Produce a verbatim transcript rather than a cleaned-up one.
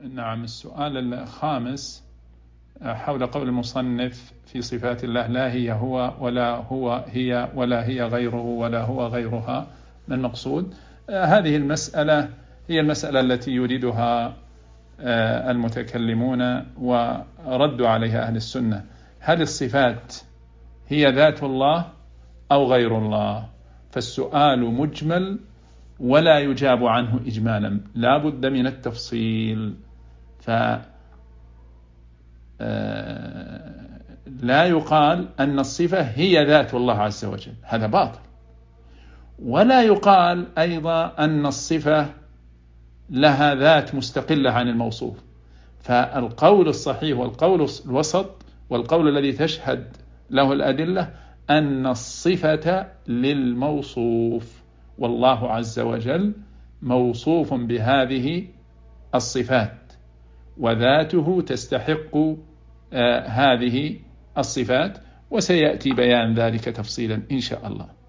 نعم. السؤال الخامس حول قول المصنف في صفات الله: لا هي هو ولا هو هي ولا هي غيره ولا هو غيرها. ما المقصود؟ هذه المسألة هي المسألة التي يريدها المتكلمون ورد عليها أهل السنة. هل الصفات هي ذات الله أو غير الله؟ فالسؤال مجمل ولا يجاب عنه إجمالا، لا بد من التفصيل. فلا يقال أن الصفة هي ذات الله عز وجل، هذا باطل. ولا يقال أيضا أن الصفة لها ذات مستقلة عن الموصوف. فالقول الصحيح والقول الوسط والقول الذي تشهد له الأدلة أن الصفة للموصوف، والله عز وجل موصوف بهذه الصفات وذاته تستحق آه هذه الصفات، وسيأتي بيان ذلك تفصيلا إن شاء الله.